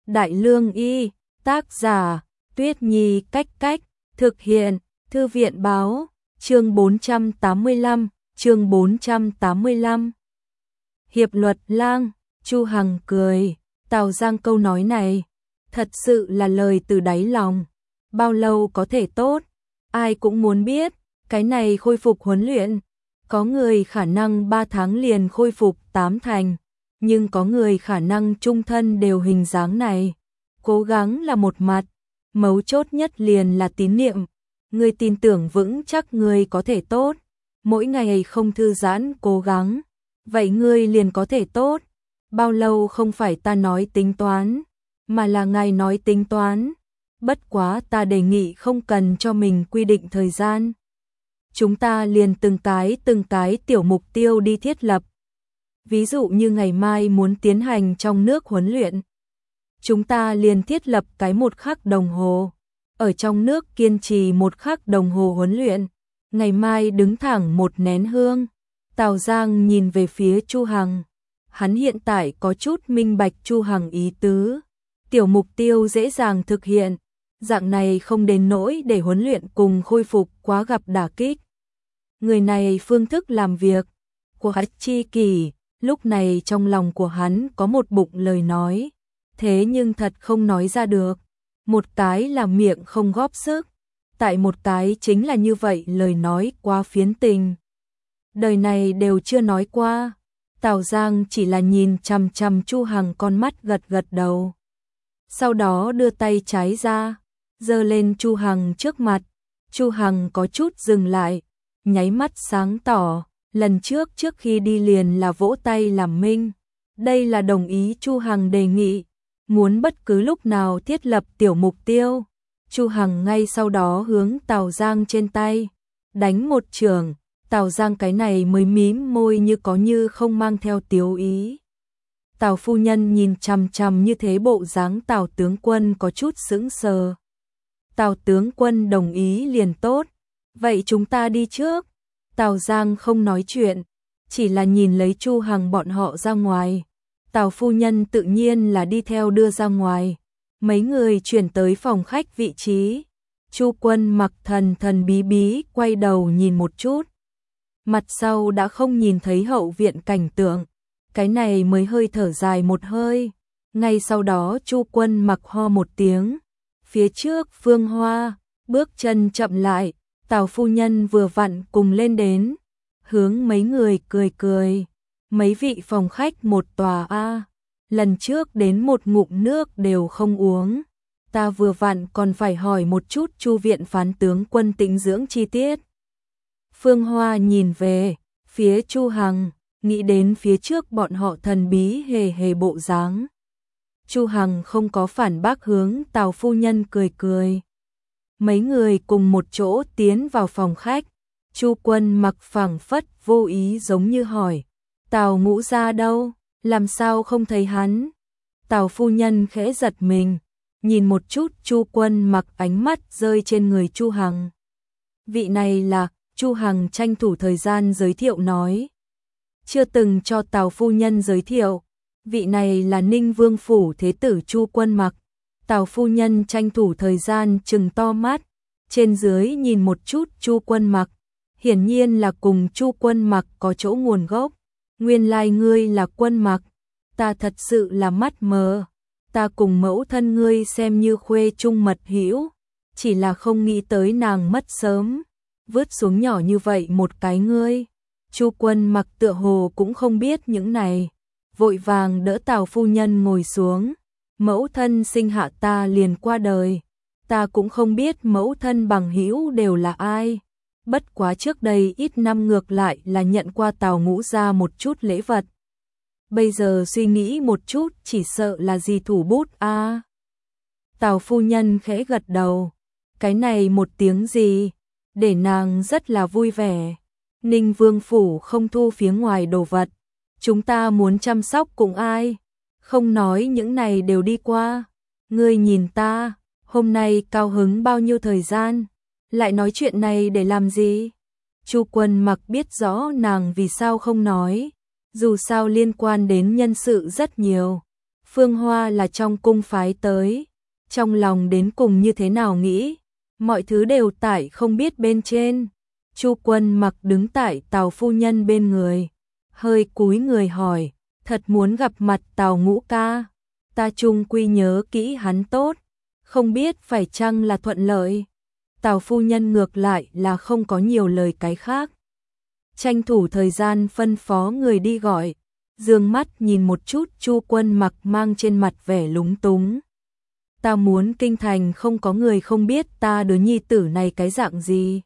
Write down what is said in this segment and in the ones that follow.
Đại Lương Y, tác giả, Tuyết Nhi Cách, thực hiện, Thư viện báo, chương 485, chương 485. Hiệp luật lang, Chu Hằng cười, Tào Giang câu nói này, thật sự là lời từ đáy lòng. Bao lâu có thể tốt, ai cũng muốn biết, cái này khôi phục huấn luyện. Có người khả năng 3 tháng liền khôi phục 8 thành, nhưng có người khả năng trung thân đều hình dáng này. Cố gắng là một mặt, mấu chốt nhất liền là tín niệm. Người tin tưởng vững chắc người có thể tốt, mỗi ngày không thư giãn cố gắng, vậy ngươi liền có thể tốt. Bao lâu không phải ta nói tính toán, mà là ngài nói tính toán. Bất quá ta đề nghị không cần cho mình quy định thời gian. Chúng ta liền từng cái tiểu mục tiêu đi thiết lập. Ví dụ như ngày mai muốn tiến hành trong nước huấn luyện. Chúng ta liền thiết lập cái 1 khắc đồng hồ. Ở trong nước kiên trì 1 khắc đồng hồ huấn luyện. Ngày mai đứng thẳng 1 nén hương. Tào Giang nhìn về phía Chu Hằng. Hắn hiện tại có chút minh bạch Chu Hằng ý tứ. Tiểu mục tiêu dễ dàng thực hiện. Dạng này không đến nỗi để huấn luyện cùng khôi phục quá gặp đả kích. Người này phương thức làm việc của hắn chi kỷ, lúc này trong lòng của hắn có một bụng lời nói, thế nhưng thật không nói ra được. Một cái là miệng không góp sức, tại một cái chính là như vậy lời nói quá phiến tình. Đời này đều chưa nói qua. Tào Giang chỉ là nhìn chằm chằm Chu Hằng con mắt gật đầu. Sau đó đưa tay trái ra, giơ lên Chu Hằng trước mặt. Chu Hằng có chút dừng lại, nháy mắt sáng tỏ, lần trước khi đi liền là vỗ tay làm minh. Đây là đồng ý Chu Hằng đề nghị, muốn bất cứ lúc nào thiết lập tiểu mục tiêu. Chu Hằng ngay sau đó hướng Tào Giang trên tay đánh một chưởng. Tào Giang cái này mới mím môi như có như không mang theo tiếu ý. Tào phu nhân nhìn chằm chằm như thế bộ dáng Tào tướng quân có chút sững sờ. Tào tướng quân đồng ý liền tốt, vậy chúng ta đi trước. Tào Giang không nói chuyện, chỉ là nhìn lấy Chu Hằng bọn họ ra ngoài. Tào phu nhân tự nhiên là đi theo đưa ra ngoài. Mấy người chuyển tới phòng khách vị trí. Chu Quân mặc thần bí quay đầu nhìn một chút. Mặt sau đã không nhìn thấy hậu viện cảnh tượng. Cái này mới hơi thở dài một hơi. Ngay sau đó Chu Quân mặc ho một tiếng. Phía trước Phương Hoa, bước chân chậm lại. Tào phu nhân vừa vặn cùng lên đến. Hướng mấy người cười. Mấy vị phòng khách một tòa A. Lần trước đến một ngụm nước đều không uống. Ta vừa vặn còn phải hỏi một chút Chu viện phán tướng quân tĩnh dưỡng chi tiết. Phương Hoa nhìn về phía Chu Hằng, nghĩ đến phía trước bọn họ thần bí hề bộ dáng. Chu Hằng không có phản bác, hướng Tào phu nhân cười. Mấy người cùng một chỗ tiến vào phòng khách. Chu Quân mặc phảng phất vô ý giống như hỏi, Tào ngũ gia đâu, làm sao không thấy hắn? Tào phu nhân khẽ giật mình, nhìn một chút Chu Quân mặc, ánh mắt rơi trên người Chu Hằng. Vị này là, Chu Hằng tranh thủ thời gian giới thiệu nói. Chưa từng cho Tào phu nhân giới thiệu, vị này là Ninh Vương phủ thế tử Chu Quân mặc. Tào phu nhân tranh thủ thời gian trừng to mắt, trên dưới nhìn một chút Chu Quân mặc, hiển nhiên là cùng Chu Quân mặc có chỗ nguồn gốc. Nguyên lai ngươi là Quân mặc, ta thật sự là mắt mờ. Ta cùng mẫu thân ngươi xem như khuê chung mật hữu, chỉ là không nghĩ tới nàng mất sớm, vứt xuống nhỏ như vậy một cái ngươi. Chu Quân mặc tựa hồ cũng không biết những này, vội vàng đỡ Tào phu nhân ngồi xuống. Mẫu thân sinh hạ ta liền qua đời, ta cũng không biết mẫu thân bằng hữu đều là ai. Bất quá trước đây ít năm ngược lại là nhận qua Tào ngũ gia một chút lễ vật. Bây giờ suy nghĩ một chút chỉ sợ là gì thủ bút a. Tào phu nhân khẽ gật đầu, cái này một tiếng gì, để nàng rất là vui vẻ. Ninh Vương phủ không thu phía ngoài đồ vật, chúng ta muốn chăm sóc cùng ai, không nói những này đều đi qua. Ngươi nhìn ta, hôm nay cao hứng bao nhiêu thời gian, lại nói chuyện này để làm gì? Chu Quân mặc biết rõ nàng vì sao không nói, dù sao liên quan đến nhân sự rất nhiều. Phương Hoa là trong cung phái tới, trong lòng đến cùng như thế nào nghĩ, mọi thứ đều tại không biết bên trên. Chu Quân Mặc đứng tại Tào phu nhân bên người, hơi cúi người hỏi, thật muốn gặp mặt Tào Ngũ ca, ta chung quy nhớ kỹ hắn tốt, không biết phải chăng là thuận lợi. Tào phu nhân ngược lại là không có nhiều lời cái khác, tranh thủ thời gian phân phó người đi gọi, dương mắt nhìn một chút Chu Quân Mặc mang trên mặt vẻ lúng túng. Ta muốn kinh thành không có người không biết ta đứa nhi tử này cái dạng gì.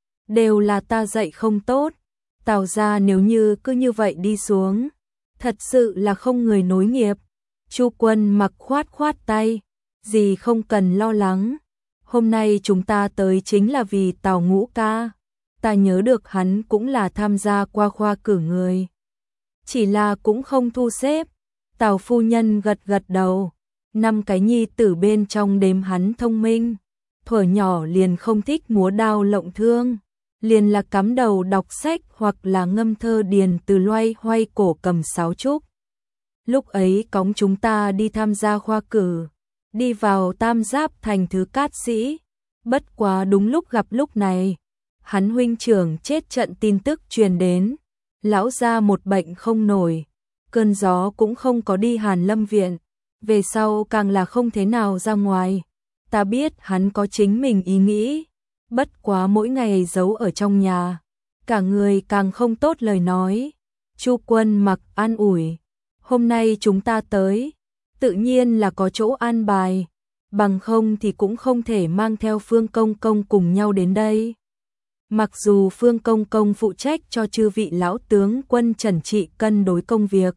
Đều là ta dạy không tốt, Tào gia nếu như cứ như vậy đi xuống, thật sự là không người nối nghiệp. Chu Quân Mặc khoát khoát tay, gì không cần lo lắng, hôm nay chúng ta tới chính là vì Tào Ngũ ca, ta nhớ được hắn cũng là tham gia qua khoa cử người, chỉ là cũng không thu xếp. Tào phu nhân gật gật đầu, 5 cái nhi tử bên trong đếm hắn thông minh, thuở nhỏ liền không thích múa đao lộng thương, liền là cắm đầu đọc sách hoặc là ngâm thơ điền từ loay hoay cổ cầm sáo trúc. Lúc ấy cõng chúng ta đi tham gia khoa cử, đi vào Tam Giáp thành thứ cát sĩ, bất quá đúng lúc gặp lúc này, hắn huynh trưởng chết trận tin tức truyền đến, lão gia một bệnh không nổi, cơn gió cũng không có đi Hàn Lâm viện, về sau càng là không thế nào ra ngoài. Ta biết hắn có chính mình ý nghĩ, bất quá mỗi ngày giấu ở trong nhà, cả người càng không tốt lời nói. Chu Quân Mặc an ủi, hôm nay chúng ta tới, tự nhiên là có chỗ an bài, bằng không thì cũng không thể mang theo Phương Công Công cùng nhau đến đây. Mặc dù Phương Công Công phụ trách cho chư vị lão tướng quân trần trị cân đối công việc,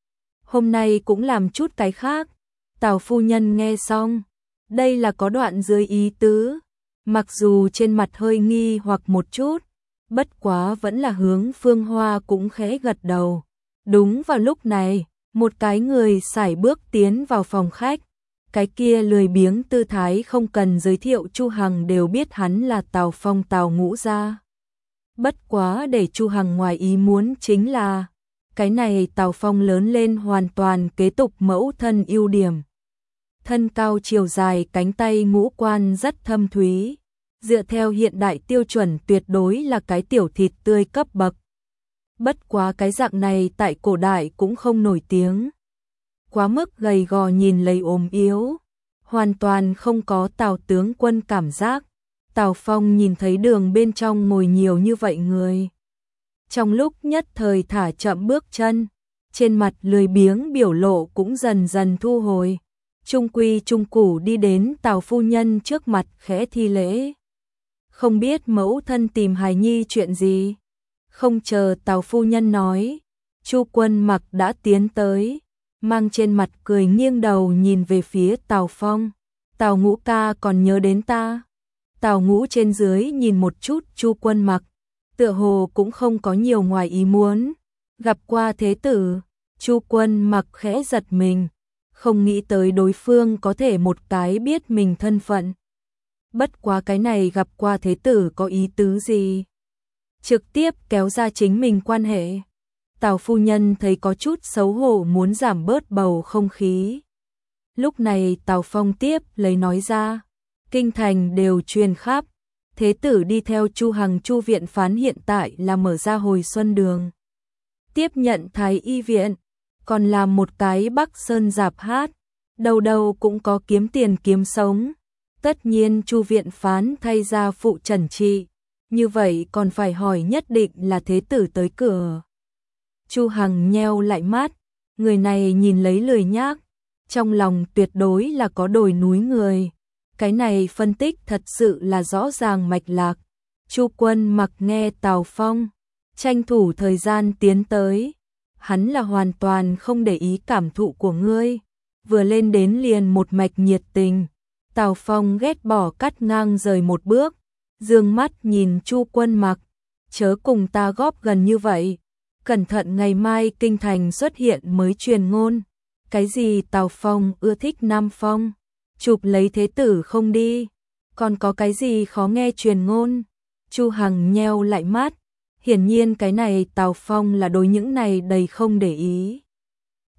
hôm nay cũng làm chút cái khác. Tào phu nhân nghe xong, đây là có đoạn dưới ý tứ, mặc dù trên mặt hơi nghi hoặc một chút, bất quá vẫn là hướng Phương Hoa cũng khẽ gật đầu. Đúng vào lúc này, một cái người sải bước tiến vào phòng khách, cái kia lười biếng tư thái không cần giới thiệu Chu Hằng đều biết hắn là Tào Phong Tào Ngũ gia. Bất quá để Chu Hằng ngoài ý muốn chính là, cái này Tào Phong lớn lên hoàn toàn kế tục mẫu thân ưu điểm. Thân cao chiều dài, cánh tay ngũ quan rất thâm thúy, dựa theo hiện đại tiêu chuẩn tuyệt đối là cái tiểu thịt tươi cấp bậc. Bất quá cái dạng này tại cổ đại cũng không nổi tiếng. Quá mức gầy gò nhìn lấy ốm yếu, hoàn toàn không có Tào tướng quân cảm giác. Tào Phong nhìn thấy đường bên trong ngồi nhiều như vậy người, trong lúc nhất thời thả chậm bước chân, trên mặt lười biếng biểu lộ cũng dần dần thu hồi. Trung quy trung củ đi đến Tào phu nhân trước mặt khẽ thi lễ. Không biết mẫu thân tìm hài nhi chuyện gì? Không chờ Tào phu nhân nói, Chu Quân Mặc đã tiến tới, mang trên mặt cười nghiêng đầu nhìn về phía Tào Phong. Tào Ngũ ca còn nhớ đến ta. Tào Ngũ trên dưới nhìn một chút Chu Quân Mặc, tựa hồ cũng không có nhiều ngoài ý muốn. Gặp qua thế tử, Chu Quân Mặc khẽ giật mình, không nghĩ tới đối phương có thể một cái biết mình thân phận. Bất quá cái này gặp qua thế tử có ý tứ gì? Trực tiếp kéo ra chính mình quan hệ. Tào phu nhân thấy có chút xấu hổ muốn giảm bớt bầu không khí. Lúc này Tào Phong tiếp lấy nói ra, kinh thành đều truyền khắp, thế tử đi theo Chu Hằng Chu viện phán hiện tại là mở ra Hồi Xuân đường, tiếp nhận Thái y viện, còn làm một cái Bắc Sơn Giạp hát, đầu đầu cũng có kiếm tiền kiếm sống. Tất nhiên Chu viện phán thay ra phụ trần trị, như vậy còn phải hỏi nhất định là thế tử tới cửa. Chu Hằng nheo lại mắt, người này nhìn lấy lười nhác, trong lòng tuyệt đối là có đồi núi người. Cái này phân tích thật sự là rõ ràng mạch lạc. Chu Quân Mặc nghe Tào Phong, tranh thủ thời gian tiến tới. Hắn là hoàn toàn không để ý cảm thụ của ngươi, vừa lên đến liền một mạch nhiệt tình. Tào Phong ghét bỏ cắt ngang rời một bước, dương mắt nhìn Chu Quân Mặc, chớ cùng ta góp gần như vậy, cẩn thận ngày mai kinh thành xuất hiện mới truyền ngôn. Cái gì Tào Phong ưa thích Nam Phong, chụp lấy thế tử không đi, còn có cái gì khó nghe truyền ngôn? Chu Hằng nheo lại mắt, hiển nhiên cái này Tào Phong là đối những này đầy không để ý.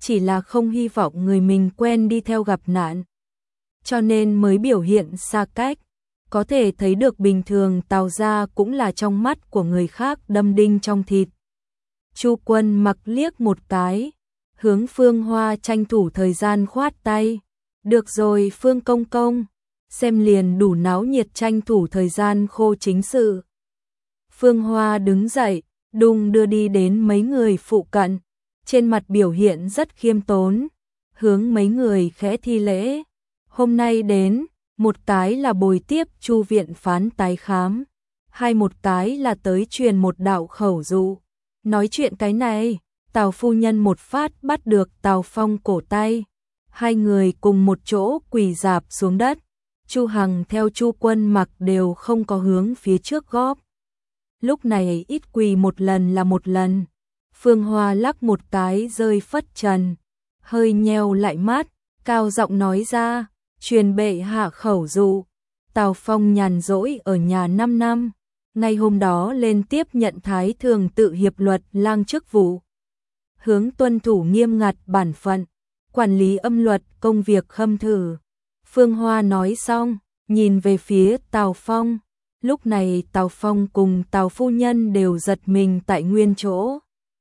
chỉ là không hy vọng người mình quen đi theo gặp nạn, cho nên mới biểu hiện xa cách. Có thể thấy được bình thường Tào gia cũng là trong mắt của người khác đâm đinh trong thịt. Chu Quân Mặc liếc một cái, hướng Phương Hoa tranh thủ thời gian khoát tay. Được rồi Phương công công, xem liền đủ náo nhiệt, tranh thủ thời gian khô chính sự. Phương Hoa đứng dậy, đung đưa đi đến mấy người phụ cận, trên mặt biểu hiện rất khiêm tốn, hướng mấy người khẽ thi lễ. Hôm nay đến, một cái là bồi tiếp Chu viện phán tái khám, một cái là tới truyền một đạo khẩu dụ. Nói chuyện cái này, Tào phu nhân một phát bắt được Tào Phong cổ tay, hai người cùng một chỗ quỳ rạp xuống đất. Chu Hằng theo Chu Quân Mặc đều không có hướng phía trước góp. Lúc này ít quỳ một lần là một lần. Phương Hoa lắc một cái rơi phất trần, hơi nheo lại mắt, cao giọng nói ra, truyền bệ hạ khẩu dụ. Tào Phong nhàn rỗi ở nhà 5 năm, ngày hôm đó lên tiếp nhận Thái Thường tự hiệp luật lang chức vụ, hướng tuân thủ nghiêm ngặt bản phận, quản lý âm luật công việc khâm thử. Phương Hoa nói xong, nhìn về phía Tào Phong. Lúc này Tào Phong cùng Tào phu nhân đều giật mình tại nguyên chỗ.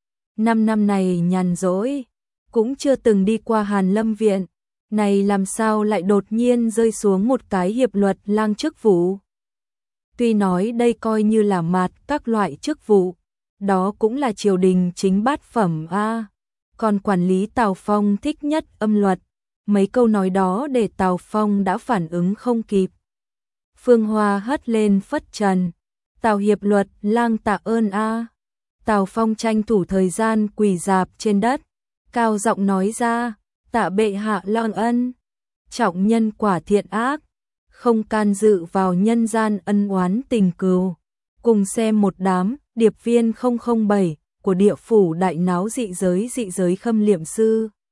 5 năm này nhàn rỗi, cũng chưa từng đi qua Hàn Lâm viện, này làm sao lại đột nhiên rơi xuống một cái hiệp luật lang chức vụ. Tuy nói đây coi như là mạt các loại chức vụ, đó cũng là triều đình chính bát phẩm a. Còn quản lý Tào Phong thích nhất âm luật, mấy câu nói đó để Tào Phong đã phản ứng không kịp. Phương Hoa hất lên phất trần, Tào hiệp luật lang tạ ơn a. Tào Phong tranh thủ thời gian quỳ rạp trên đất, cao giọng nói ra, tạ bệ hạ lang ân, trọng nhân quả thiện ác, không can dự vào nhân gian ân oán tình cừu. Cùng xem một đám điệp viên 007 của địa phủ đại náo dị giới khâm liệm sư.